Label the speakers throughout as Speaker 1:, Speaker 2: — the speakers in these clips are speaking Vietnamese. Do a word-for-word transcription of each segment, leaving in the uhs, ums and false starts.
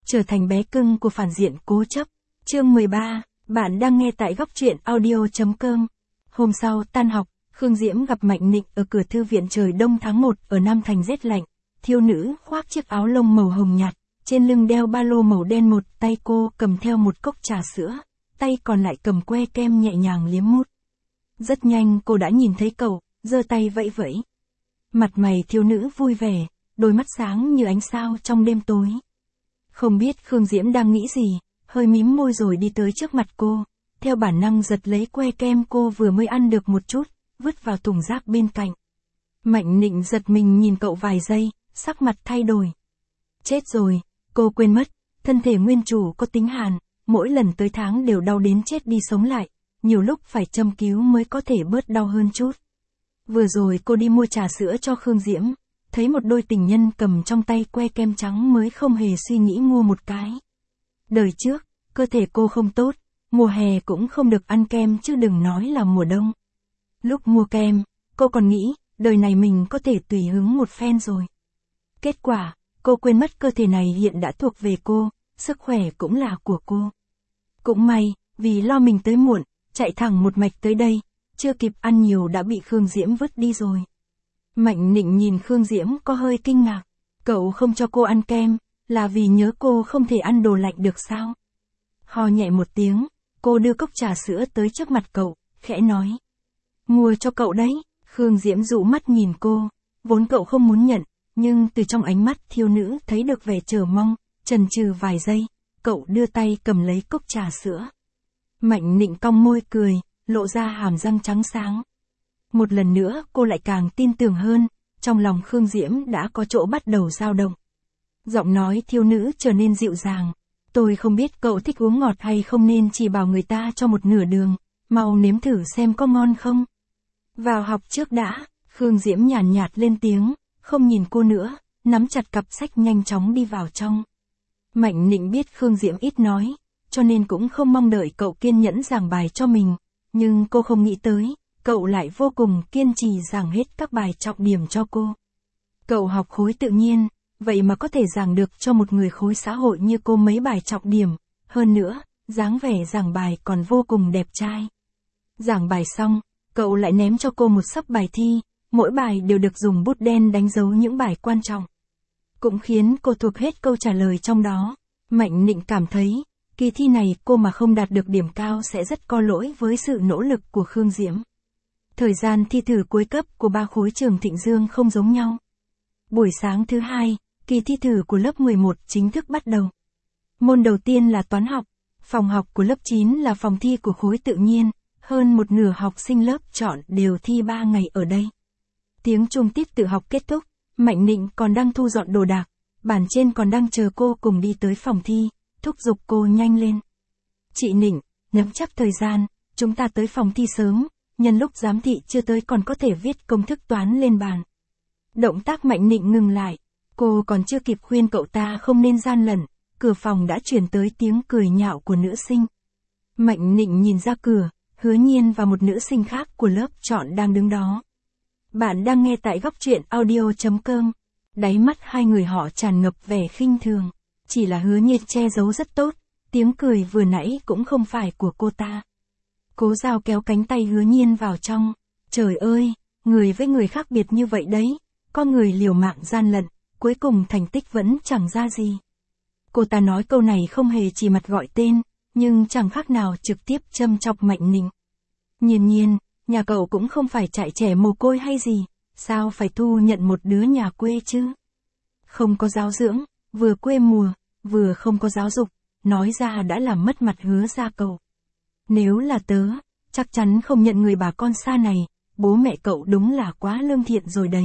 Speaker 1: trở thành bé cưng của phản diện cố chấp. Chương mười ba, bạn đang nghe tại góc truyện audio chấm com. Hôm sau, tan học, Khương Diễm gặp Mạnh Nịnh ở cửa thư viện. Trời đông tháng một ở Nam Thành rét lạnh. Thiếu nữ khoác chiếc áo lông màu hồng nhạt, trên lưng đeo ba lô màu đen, một tay cô cầm theo một cốc trà sữa, tay còn lại cầm que kem nhẹ nhàng liếm mút. Rất nhanh cô đã nhìn thấy cậu, giơ tay vẫy vẫy. Mặt mày thiếu nữ vui vẻ, đôi mắt sáng như ánh sao trong đêm tối. Không biết Khương Diễm đang nghĩ gì, hơi mím môi rồi đi tới trước mặt cô, theo bản năng giật lấy que kem cô vừa mới ăn được một chút, vứt vào thùng rác bên cạnh. Mạnh Nịnh giật mình nhìn cậu vài giây, sắc mặt thay đổi. Chết rồi, cô quên mất, thân thể nguyên chủ có tính hàn, mỗi lần tới tháng đều đau đến chết đi sống lại, nhiều lúc phải châm cứu mới có thể bớt đau hơn chút. Vừa rồi cô đi mua trà sữa cho Khương Diễm, thấy một đôi tình nhân cầm trong tay que kem trắng mới không hề suy nghĩ mua một cái. Đời trước, cơ thể cô không tốt, mùa hè cũng không được ăn kem chứ đừng nói là mùa đông. Lúc mua kem, cô còn nghĩ, đời này mình có thể tùy hứng một phen rồi. Kết quả, cô quên mất cơ thể này hiện đã thuộc về cô, sức khỏe cũng là của cô. Cũng may, vì lo mình tới muộn, chạy thẳng một mạch tới đây, chưa kịp ăn nhiều đã bị Khương Diễm vứt đi rồi. Mạnh Nịnh nhìn Khương Diễm có hơi kinh ngạc, cậu không cho cô ăn kem, là vì nhớ cô không thể ăn đồ lạnh được sao? Ho nhẹ một tiếng, cô đưa cốc trà sữa tới trước mặt cậu, khẽ nói. Mua cho cậu đấy. Khương Diễm dụ mắt nhìn cô, vốn cậu không muốn nhận, nhưng từ trong ánh mắt thiếu nữ thấy được vẻ chờ mong, chần chừ vài giây, cậu đưa tay cầm lấy cốc trà sữa. Mạnh Nịnh cong môi cười, lộ ra hàm răng trắng sáng. Một lần nữa cô lại càng tin tưởng hơn, trong lòng Khương Diễm đã có chỗ bắt đầu dao động. Giọng nói thiếu nữ trở nên dịu dàng. Tôi không biết cậu thích uống ngọt hay không nên chỉ bảo người ta cho một nửa đường, mau nếm thử xem có ngon không. Vào học trước đã. Khương Diễm nhàn nhạt, nhạt lên tiếng, không nhìn cô nữa, nắm chặt cặp sách nhanh chóng đi vào trong. Mạnh Nịnh biết Khương Diễm ít nói, cho nên cũng không mong đợi cậu kiên nhẫn giảng bài cho mình, nhưng cô không nghĩ tới, cậu lại vô cùng kiên trì giảng hết các bài trọng điểm cho cô. Cậu học khối tự nhiên, vậy mà có thể giảng được cho một người khối xã hội như cô mấy bài trọng điểm, hơn nữa, dáng vẻ giảng bài còn vô cùng đẹp trai. Giảng bài xong, cậu lại ném cho cô một xấp bài thi, mỗi bài đều được dùng bút đen đánh dấu những bài quan trọng. Cũng khiến cô thuộc hết câu trả lời trong đó. Mạnh Nịnh cảm thấy, kỳ thi này cô mà không đạt được điểm cao sẽ rất có lỗi với sự nỗ lực của Khương Diễm. Thời gian thi thử cuối cấp của ba khối trường Thịnh Dương không giống nhau. Buổi sáng thứ hai, kỳ thi thử của lớp mười một chính thức bắt đầu. Môn đầu tiên là toán học, phòng học của lớp chín là phòng thi của khối tự nhiên, hơn một nửa học sinh lớp chọn đều thi ba ngày ở đây. Tiếng chuông tiết tự học kết thúc, Mạnh Nịnh còn đang thu dọn đồ đạc, bản trên còn đang chờ cô cùng đi tới phòng thi, thúc giục cô nhanh lên. Chị Nịnh, nắm chắc thời gian, chúng ta tới phòng thi sớm, nhân lúc giám thị chưa tới còn có thể viết công thức toán lên bàn. Động tác Mạnh Nịnh ngừng lại, cô còn chưa kịp khuyên cậu ta không nên gian lận, cửa phòng đã truyền tới tiếng cười nhạo của nữ sinh. Mạnh Nịnh nhìn ra cửa, Hứa Nhiên và một nữ sinh khác của lớp chọn đang đứng đó. Bạn đang nghe tại góc truyện audio chấm com. Đáy mắt hai người họ tràn ngập vẻ khinh thường. Chỉ là Hứa Nhiên che giấu rất tốt, tiếng cười vừa nãy cũng không phải của cô ta. Cố Giao kéo cánh tay Hứa Nhiên vào trong. Trời ơi, người với người khác biệt như vậy đấy, có người liều mạng gian lận, cuối cùng thành tích vẫn chẳng ra gì. Cô ta nói câu này không hề chỉ mặt gọi tên, nhưng chẳng khác nào trực tiếp châm chọc Mạnh Nịnh. Nhiên Nhiên, nhà cậu cũng không phải trại trẻ mồ côi hay gì, sao phải thu nhận một đứa nhà quê chứ? Không có giáo dưỡng, vừa quê mùa, vừa không có giáo dục, nói ra đã làm mất mặt Hứa gia cậu. Nếu là tớ, chắc chắn không nhận người bà con xa này, bố mẹ cậu đúng là quá lương thiện rồi đấy.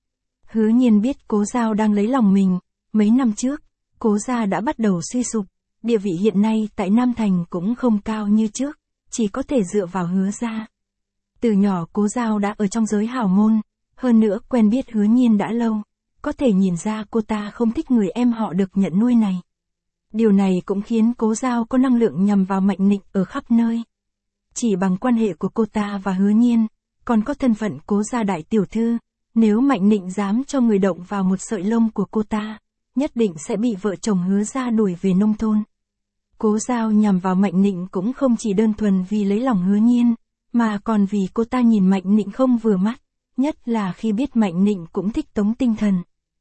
Speaker 1: Hứa Nhiên biết Cố Giao đang lấy lòng mình, mấy năm trước, Cố gia đã bắt đầu suy sụp, địa vị hiện nay tại Nam Thành cũng không cao như trước, chỉ có thể dựa vào Hứa gia. Từ nhỏ Cố Giao đã ở trong giới hào môn, hơn nữa quen biết Hứa Nhiên đã lâu, có thể nhìn ra cô ta không thích người em họ được nhận nuôi này. Điều này cũng khiến Cố Giao có năng lượng nhằm vào Mạnh Nịnh ở khắp nơi. Chỉ bằng quan hệ của cô ta và Hứa Nhiên, còn có thân phận Cố gia đại tiểu thư, nếu Mạnh Nịnh dám cho người động vào một sợi lông của cô ta, nhất định sẽ bị vợ chồng Hứa gia đuổi về nông thôn. Cố Giao nhằm vào Mạnh Nịnh cũng không chỉ đơn thuần vì lấy lòng Hứa Nhiên, mà còn vì cô ta nhìn Mạnh Nịnh không vừa mắt, nhất là khi biết Mạnh Nịnh cũng thích Tống Tinh Thần.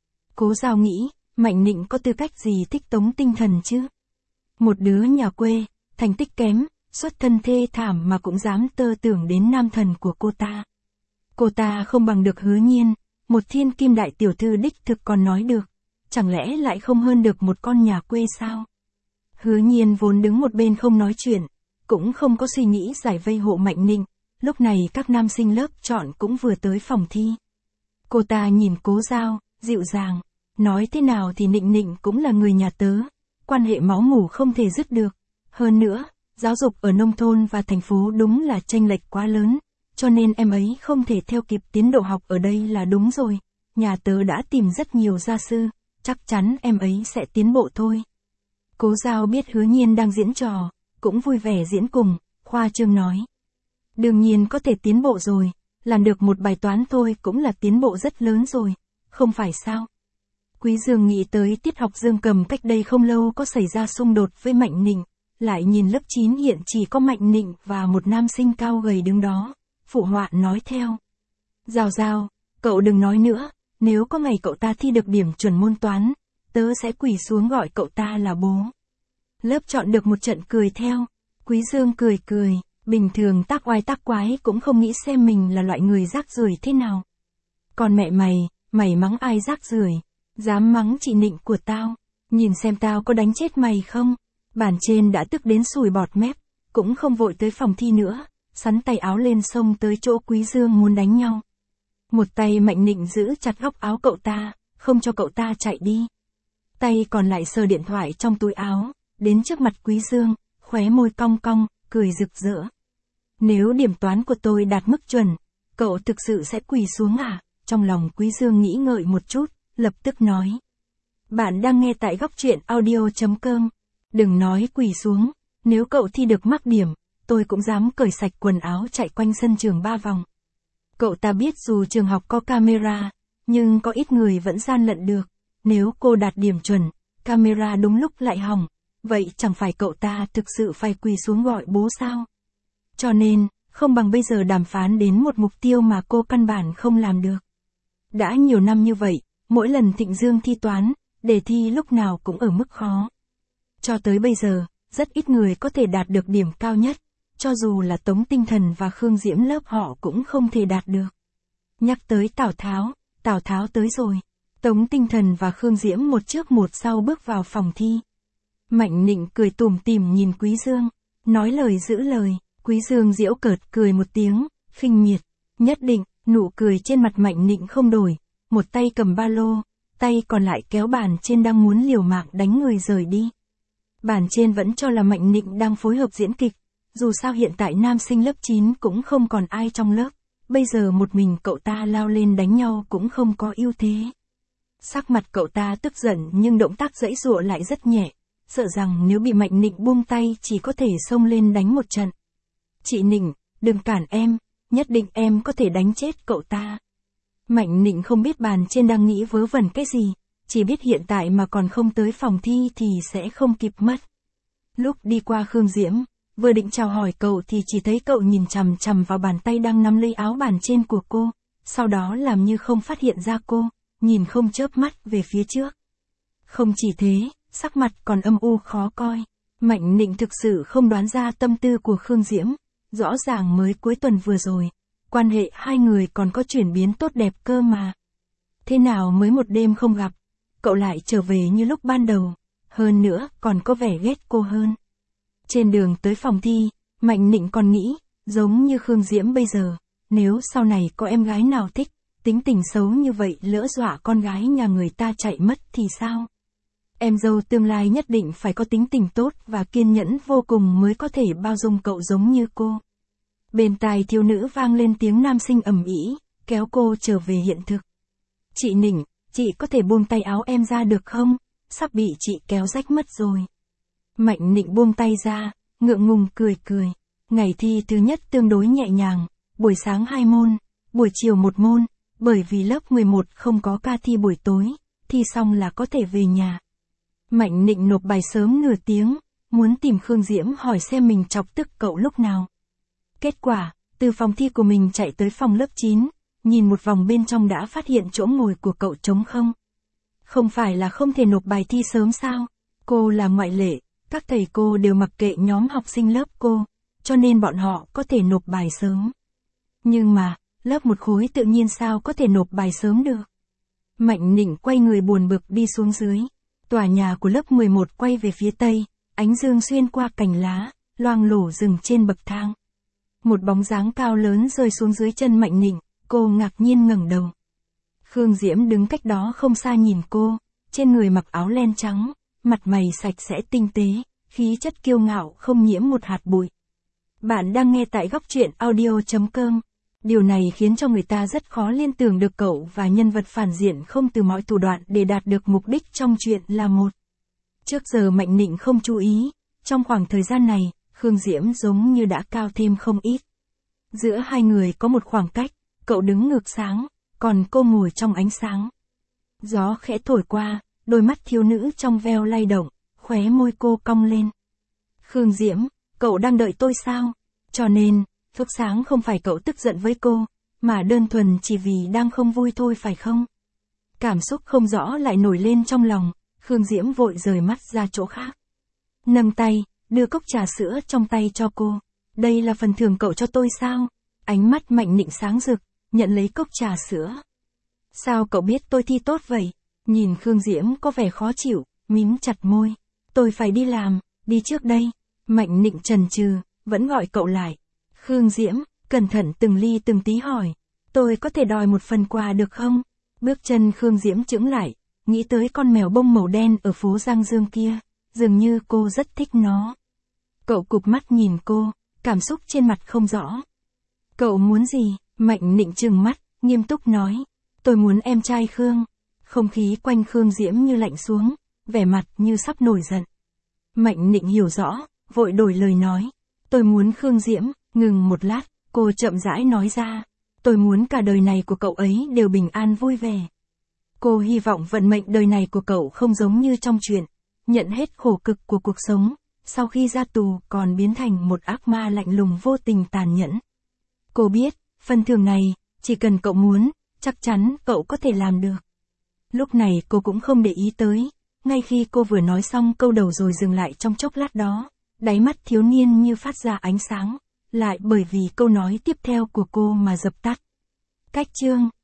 Speaker 1: Cố Giao nghĩ, Mạnh Nịnh có tư cách gì thích Tống Tinh Thần chứ? Một đứa nhà quê, thành tích kém, xuất thân thê thảm mà cũng dám tơ tưởng đến nam thần của cô ta. Cô ta không bằng được Hứa Nhiên, một thiên kim đại tiểu thư đích thực còn nói được, chẳng lẽ lại không hơn được một con nhà quê sao? Hứa Nhiên vốn đứng một bên không nói chuyện, cũng không có suy nghĩ giải vây hộ Mạnh Nịnh, lúc này các nam sinh lớp chọn cũng vừa tới phòng thi. Cô ta nhìn Cố Giao, dịu dàng, nói thế nào thì Nịnh Nịnh cũng là người nhà tớ, quan hệ máu mủ không thể dứt được. Hơn nữa, giáo dục ở nông thôn và thành phố đúng là chênh lệch quá lớn, cho nên em ấy không thể theo kịp tiến độ học ở đây là đúng rồi. Nhà tớ đã tìm rất nhiều gia sư, chắc chắn em ấy sẽ tiến bộ thôi. Cố Giao biết Hứa Nhiên đang diễn trò, cũng vui vẻ diễn cùng, khoa trương nói. Đương nhiên có thể tiến bộ rồi, làm được một bài toán thôi cũng là tiến bộ rất lớn rồi, không phải sao? Quý Dương nghĩ tới tiết học Dương Cầm cách đây không lâu có xảy ra xung đột với Mạnh Nịnh, lại nhìn lớp chín hiện chỉ có Mạnh Nịnh và một nam sinh cao gầy đứng đó, phụ họa nói theo. Giao Giao, cậu đừng nói nữa, nếu có ngày cậu ta thi được điểm chuẩn môn toán, tớ sẽ quỳ xuống gọi cậu ta là bố. Lớp chọn được một trận cười theo, Quý Dương cười cười, bình thường tác oai tác quái cũng không nghĩ xem mình là loại người rác rưởi thế nào. Còn mẹ mày, mày mắng ai rác rưởi, dám mắng chị Nịnh của tao, nhìn xem tao có đánh chết mày không. Bản trên đã tức đến sùi bọt mép, cũng không vội tới phòng thi nữa, sắn tay áo lên xông tới chỗ Quý Dương muốn đánh nhau. Một tay Mạnh Nịnh giữ chặt góc áo cậu ta, không cho cậu ta chạy đi. Tay còn lại sờ điện thoại trong túi áo, đến trước mặt Quý Dương, khóe môi cong cong, cười rực rỡ. Nếu điểm toán của tôi đạt mức chuẩn, cậu thực sự sẽ quỳ xuống à? Trong lòng Quý Dương nghĩ ngợi một chút, lập tức nói. Bạn đang nghe tại góc truyện audio chấm com. Đừng nói quỳ xuống, nếu cậu thi được mắc điểm, tôi cũng dám cởi sạch quần áo chạy quanh sân trường ba vòng. Cậu ta biết dù trường học có camera, nhưng có ít người vẫn gian lận được. Nếu cô đạt điểm chuẩn, camera đúng lúc lại hỏng, vậy chẳng phải cậu ta thực sự phải quỳ xuống gọi bố sao? Cho nên, không bằng bây giờ đàm phán đến một mục tiêu mà cô căn bản không làm được. Đã nhiều năm như vậy, mỗi lần Thịnh Dương thi toán, đề thi lúc nào cũng ở mức khó. Cho tới bây giờ, rất ít người có thể đạt được điểm cao nhất, cho dù là Tống Tinh Thần và Khương Diễm lớp họ cũng không thể đạt được. Nhắc tới Tào Tháo, Tào Tháo tới rồi. Tống Tinh Thần và Khương Diễm một trước một sau bước vào phòng thi. Mạnh Nịnh cười tủm tỉm nhìn Quý Dương, nói lời giữ lời. Quý Dương giễu cợt cười một tiếng, khinh miệt. Nhất định, nụ cười trên mặt Mạnh Nịnh không đổi, một tay cầm ba lô, tay còn lại kéo bàn trên đang muốn liều mạng đánh người rời đi. Bàn trên vẫn cho là Mạnh Nịnh đang phối hợp diễn kịch, dù sao hiện tại nam sinh lớp chín cũng không còn ai trong lớp, bây giờ một mình cậu ta lao lên đánh nhau cũng không có ưu thế. Sắc mặt cậu ta tức giận nhưng động tác giãy giụa lại rất nhẹ, sợ rằng nếu bị Mạnh Nịnh buông tay chỉ có thể xông lên đánh một trận. Chị Nịnh, đừng cản em, nhất định em có thể đánh chết cậu ta. Mạnh Nịnh không biết bàn trên đang nghĩ vớ vẩn cái gì, chỉ biết hiện tại mà còn không tới phòng thi thì sẽ không kịp mất. Lúc đi qua Khương Diễm, vừa định chào hỏi cậu thì chỉ thấy cậu nhìn chằm chằm vào bàn tay đang nắm lấy áo bàn trên của cô, sau đó làm như không phát hiện ra cô, nhìn không chớp mắt về phía trước. Không chỉ thế, sắc mặt còn âm u khó coi. Mạnh Nịnh thực sự không đoán ra tâm tư của Khương Diễm, rõ ràng mới cuối tuần vừa rồi, quan hệ hai người còn có chuyển biến tốt đẹp cơ mà. Thế nào mới một đêm không gặp, cậu lại trở về như lúc ban đầu, hơn nữa còn có vẻ ghét cô hơn. Trên đường tới phòng thi, Mạnh Nịnh còn nghĩ, giống như Khương Diễm bây giờ, nếu sau này có em gái nào thích, tính tình xấu như vậy lỡ dọa con gái nhà người ta chạy mất thì sao? Em dâu tương lai nhất định phải có tính tình tốt và kiên nhẫn vô cùng mới có thể bao dung cậu giống như cô. Bên tai thiếu nữ vang lên tiếng nam sinh ầm ĩ, kéo cô trở về hiện thực. Chị Nịnh, chị có thể buông tay áo em ra được không? Sắp bị chị kéo rách mất rồi. Mạnh Nịnh buông tay ra, ngượng ngùng cười cười. Ngày thi thứ nhất tương đối nhẹ nhàng, buổi sáng hai môn, buổi chiều một môn, bởi vì lớp mười một không có ca thi buổi tối, thi xong là có thể về nhà. Mạnh Nịnh nộp bài sớm nửa tiếng, muốn tìm Khương Diễm hỏi xem mình chọc tức cậu lúc nào. Kết quả, từ phòng thi của mình chạy tới phòng lớp chín, nhìn một vòng bên trong đã phát hiện chỗ ngồi của cậu trống không. Không phải là không thể nộp bài thi sớm sao? Cô là ngoại lệ, các thầy cô đều mặc kệ nhóm học sinh lớp cô, cho nên bọn họ có thể nộp bài sớm. Nhưng mà, lớp một khối tự nhiên sao có thể nộp bài sớm được? Mạnh Nịnh quay người buồn bực đi xuống dưới. Tòa nhà của lớp mười một quay về phía tây, ánh dương xuyên qua cành lá, loang lổ dừng trên bậc thang. Một bóng dáng cao lớn rơi xuống dưới chân Mạnh Nịnh, cô ngạc nhiên ngẩng đầu. Khương Diễm đứng cách đó không xa nhìn cô, trên người mặc áo len trắng, mặt mày sạch sẽ tinh tế, khí chất kiêu ngạo không nhiễm một hạt bụi. Bạn đang nghe tại góc truyện audio chấm com. Điều này khiến cho người ta rất khó liên tưởng được cậu và nhân vật phản diện không từ mọi thủ đoạn để đạt được mục đích trong chuyện là một. Trước giờ Mạnh Nịnh không chú ý, trong khoảng thời gian này, Khương Diễm giống như đã cao thêm không ít. Giữa hai người có một khoảng cách, cậu đứng ngược sáng, còn cô ngồi trong ánh sáng. Gió khẽ thổi qua, đôi mắt thiếu nữ trong veo lay động, khóe môi cô cong lên. Khương Diễm, cậu đang đợi tôi sao? Cho nên, lúc sáng không phải cậu tức giận với cô, mà đơn thuần chỉ vì đang không vui thôi phải không? Cảm xúc không rõ lại nổi lên trong lòng, Khương Diễm vội rời mắt ra chỗ khác. Nâng tay, đưa cốc trà sữa trong tay cho cô. Đây là phần thưởng cậu cho tôi sao? Ánh mắt Mạnh Nịnh sáng rực, nhận lấy cốc trà sữa. Sao cậu biết tôi thi tốt vậy? Nhìn Khương Diễm có vẻ khó chịu, mím chặt môi. Tôi phải đi làm, đi trước đây. Mạnh Nịnh chần chừ, vẫn gọi cậu lại. Khương Diễm, cẩn thận từng ly từng tí hỏi. Tôi có thể đòi một phần quà được không? Bước chân Khương Diễm chững lại, nghĩ tới con mèo bông màu đen ở phố Giang Dương kia. Dường như cô rất thích nó. Cậu cụp mắt nhìn cô, cảm xúc trên mặt không rõ. Cậu muốn gì? Mạnh Nịnh trừng mắt, nghiêm túc nói. Tôi muốn em trai Khương. Không khí quanh Khương Diễm như lạnh xuống, vẻ mặt như sắp nổi giận. Mạnh Nịnh hiểu rõ, vội đổi lời nói. Tôi muốn Khương Diễm, ngừng một lát, cô chậm rãi nói ra. Tôi muốn cả đời này của cậu ấy đều bình an vui vẻ. Cô hy vọng vận mệnh đời này của cậu không giống như trong chuyện, nhận hết khổ cực của cuộc sống, sau khi ra tù còn biến thành một ác ma lạnh lùng vô tình tàn nhẫn. Cô biết, phần thưởng này, chỉ cần cậu muốn, chắc chắn cậu có thể làm được. Lúc này cô cũng không để ý tới, ngay khi cô vừa nói xong câu đầu rồi dừng lại trong chốc lát đó, đáy mắt thiếu niên như phát ra ánh sáng, lại bởi vì câu nói tiếp theo của cô mà dập tắt. Cách chương